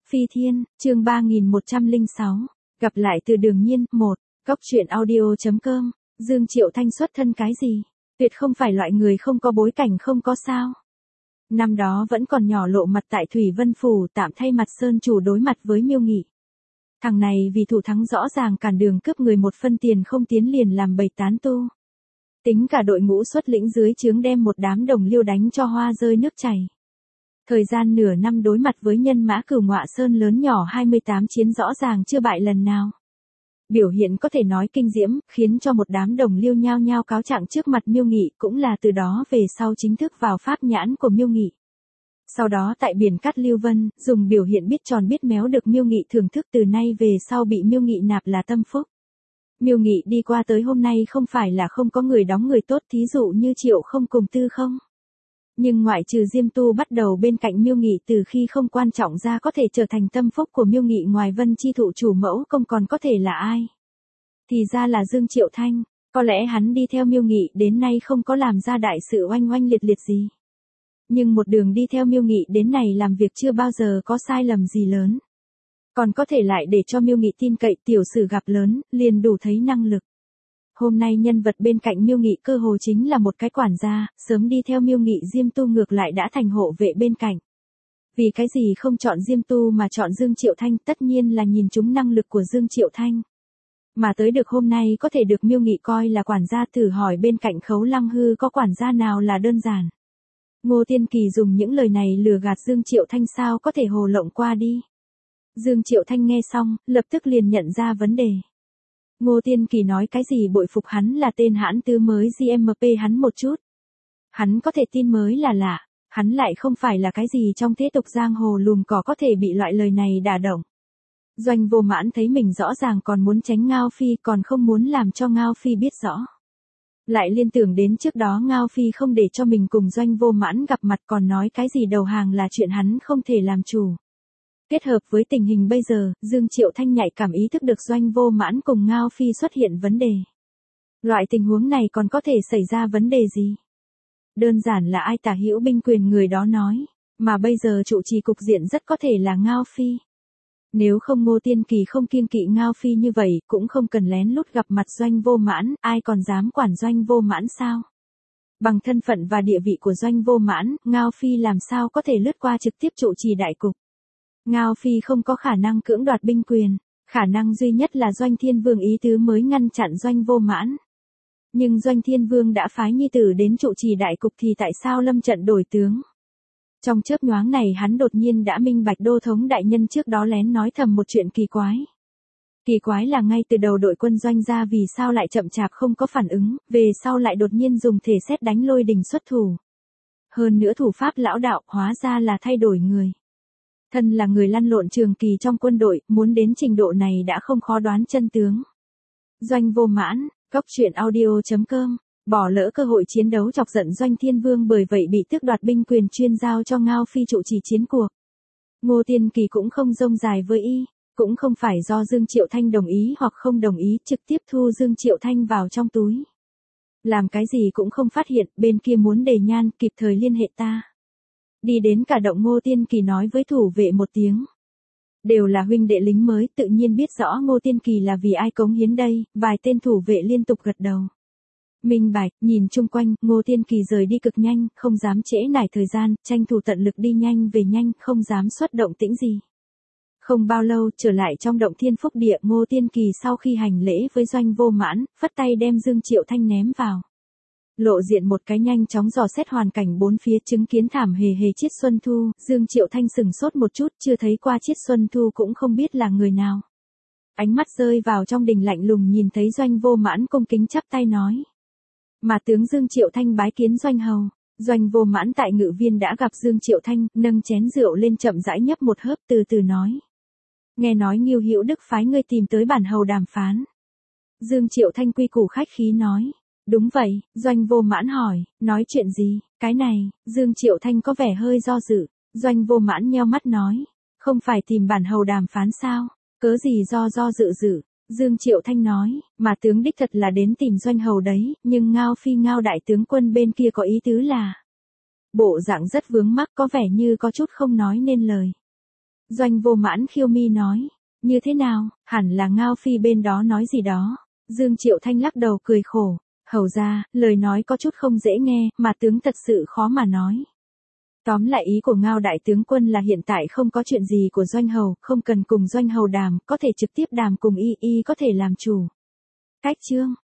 Phi Thiên, chương 3106. Gặp lại từ Đường Nhiên, 1. Góc truyện audio.com. Dương Triệu Thanh xuất thân cái gì? Tuyệt không phải loại người không có bối cảnh không có sao. Năm đó vẫn còn nhỏ lộ mặt tại Thủy Vân Phủ tạm thay mặt Sơn chủ đối mặt với Miêu Nghị. Thằng này vì thủ thắng rõ ràng cản đường cướp người một phân tiền không tiến liền làm bầy tán tu. Tính cả đội ngũ xuất lĩnh dưới trướng đem một đám đồng liêu đánh cho hoa rơi nước chảy. Thời gian nửa năm đối mặt với nhân mã Cửu Ngọa Sơn lớn nhỏ 28 chiến rõ ràng chưa bại lần nào. Biểu hiện có thể nói kinh diễm, khiến cho một đám đồng liêu nhao nhao cáo trạng trước mặt Miêu Nghị, cũng là từ đó về sau chính thức vào pháp nhãn của Miêu Nghị. Sau đó tại biển Cát Lưu Vân, dùng biểu hiện biết tròn biết méo được Miêu Nghị thưởng thức, từ nay về sau bị Miêu Nghị nạp là tâm phúc. Miêu Nghị đi qua tới hôm nay không phải là không có người đóng người tốt, thí dụ như Triệu Không cùng Tư Không. Nhưng ngoại trừ Diêm Tu bắt đầu bên cạnh Miêu Nghị từ khi không quan trọng ra có thể trở thành tâm phúc của Miêu Nghị, ngoài Vân Chi Thụ chủ mẫu công còn có thể là ai? Thì ra là Dương Triệu Thanh, có lẽ hắn đi theo Miêu Nghị đến nay không có làm ra đại sự oanh oanh liệt liệt gì. Nhưng một đường đi theo Miêu Nghị đến này làm việc chưa bao giờ có sai lầm gì lớn. Còn có thể lại để cho Miêu Nghị tin cậy, tiểu sử gặp lớn, liền đủ thấy năng lực. Hôm nay nhân vật bên cạnh Miêu Nghị cơ hồ chính là một cái quản gia, sớm đi theo Miêu Nghị Diêm Tu ngược lại đã thành hộ vệ bên cạnh. Vì cái gì không chọn Diêm Tu mà chọn Dương Triệu Thanh, tất nhiên là nhìn trúng năng lực của Dương Triệu Thanh. Mà tới được hôm nay có thể được Miêu Nghị coi là quản gia, thử hỏi bên cạnh Khấu Lăng Hư có quản gia nào là đơn giản. Ngô Tiên Kỳ dùng những lời này lừa gạt Dương Triệu Thanh sao có thể hồ lộng qua đi. Dương Triệu Thanh nghe xong, lập tức liền nhận ra vấn đề. Ngô Tiên Kỳ nói cái gì bội phục hắn là tên hãn tư mới GMP hắn một chút. Hắn có thể tin mới là lạ, hắn lại không phải là cái gì trong thế tục giang hồ lùm cỏ có thể bị loại lời này đả động. Doanh Vô Mãn thấy mình rõ ràng còn muốn tránh Ngao Phi, còn không muốn làm cho Ngao Phi biết rõ. Lại liên tưởng đến trước đó Ngao Phi không để cho mình cùng Doanh Vô Mãn gặp mặt, còn nói cái gì đầu hàng là chuyện hắn không thể làm chủ. Kết hợp với tình hình bây giờ, Dương Triệu Thanh nhạy cảm ý thức được Doanh Vô Mãn cùng Ngao Phi xuất hiện vấn đề. Loại tình huống này còn có thể xảy ra vấn đề gì? Đơn giản là ai tả hữu binh quyền người đó nói, mà bây giờ trụ trì cục diện rất có thể là Ngao Phi. Nếu không Ngô Tiên Kỳ không kiêng kỵ Ngao Phi như vậy, cũng không cần lén lút gặp mặt Doanh Vô Mãn, ai còn dám quản Doanh Vô Mãn sao? Bằng thân phận và địa vị của Doanh Vô Mãn, Ngao Phi làm sao có thể lướt qua trực tiếp trụ trì đại cục? Ngao Phi không có khả năng cưỡng đoạt binh quyền, khả năng duy nhất là Doanh Thiên Vương ý tứ mới ngăn chặn Doanh Vô Mãn. Nhưng Doanh Thiên Vương đã phái nhi tử đến trụ trì đại cục thì tại sao lâm trận đổi tướng? Trong chớp nhoáng này hắn đột nhiên đã minh bạch đô thống đại nhân trước đó lén nói thầm một chuyện kỳ quái. Kỳ quái là ngay từ đầu đội quân Doanh ra vì sao lại chậm chạp không có phản ứng, về sau lại đột nhiên dùng thể sét đánh Lôi Đình xuất thủ. Hơn nữa thủ pháp lão đạo hóa ra là thay đổi người. Thân là người lăn lộn trường kỳ trong quân đội, muốn đến trình độ này đã không khó đoán chân tướng. Doanh Vô Mãn, góc truyện audio.com, bỏ lỡ cơ hội chiến đấu chọc giận Doanh Thiên Vương, bởi vậy bị tước đoạt binh quyền chuyên giao cho Ngao Phi trụ trì chiến cuộc. Ngô Tiên Kỳ cũng không rông dài với y, cũng không phải do Dương Triệu Thanh đồng ý hoặc không đồng ý, trực tiếp thu Dương Triệu Thanh vào trong túi. Làm cái gì cũng không phát hiện, bên kia muốn đề nhan, kịp thời liên hệ ta. Đi đến cả động Ngô Tiên Kỳ nói với thủ vệ một tiếng. Đều là huynh đệ lính mới, tự nhiên biết rõ Ngô Tiên Kỳ là vì ai cống hiến đây, vài tên thủ vệ liên tục gật đầu. Minh bạch, nhìn chung quanh, Ngô Tiên Kỳ rời đi cực nhanh, không dám trễ nải thời gian, tranh thủ tận lực đi nhanh về nhanh, không dám xuất động tĩnh gì. Không bao lâu, trở lại trong động Thiên Phúc Địa, Ngô Tiên Kỳ sau khi hành lễ với Doanh Vô Mãn, phất tay đem Dương Triệu Thanh ném vào. Lộ diện một cái nhanh chóng dò xét hoàn cảnh bốn phía, chứng kiến thảm hề hề Chiết Xuân Thu, Dương Triệu Thanh sừng sốt một chút, chưa thấy qua Chiết Xuân Thu cũng không biết là người nào. Ánh mắt rơi vào trong đình lạnh lùng, nhìn thấy Doanh Vô Mãn cung kính chắp tay nói. Mà tướng Dương Triệu Thanh bái kiến Doanh hầu. Doanh Vô Mãn tại Ngự Viên đã gặp Dương Triệu Thanh, nâng chén rượu lên chậm rãi nhấp một hớp, từ từ nói. Nghe nói Ngưu Hữu Đức phái ngươi tìm tới bản hầu đàm phán. Dương Triệu Thanh quy củ khách khí nói. Đúng vậy, Doanh Vô Mãn hỏi, nói chuyện gì, cái này, Dương Triệu Thanh có vẻ hơi do dự. Doanh Vô Mãn nheo mắt nói, không phải tìm bản hầu đàm phán sao, cớ gì do dự. Dương Triệu Thanh nói, mà tướng đích thật là đến tìm Doanh hầu đấy, nhưng Ngao Phi Ngao đại tướng quân bên kia có ý tứ là. Bộ dạng rất vướng mắc, có vẻ như có chút không nói nên lời. Doanh Vô Mãn khiêu mi nói. Như thế nào, hẳn là Ngao Phi bên đó nói gì đó. Dương Triệu Thanh lắc đầu cười khổ. Hầu ra, lời nói có chút không dễ nghe, mà tướng thật sự khó mà nói. Tóm lại ý của Ngao đại tướng quân là hiện tại không có chuyện gì của Doanh Hầu, không cần cùng Doanh Hầu đàm, có thể trực tiếp đàm cùng y có thể làm chủ. Cách chương.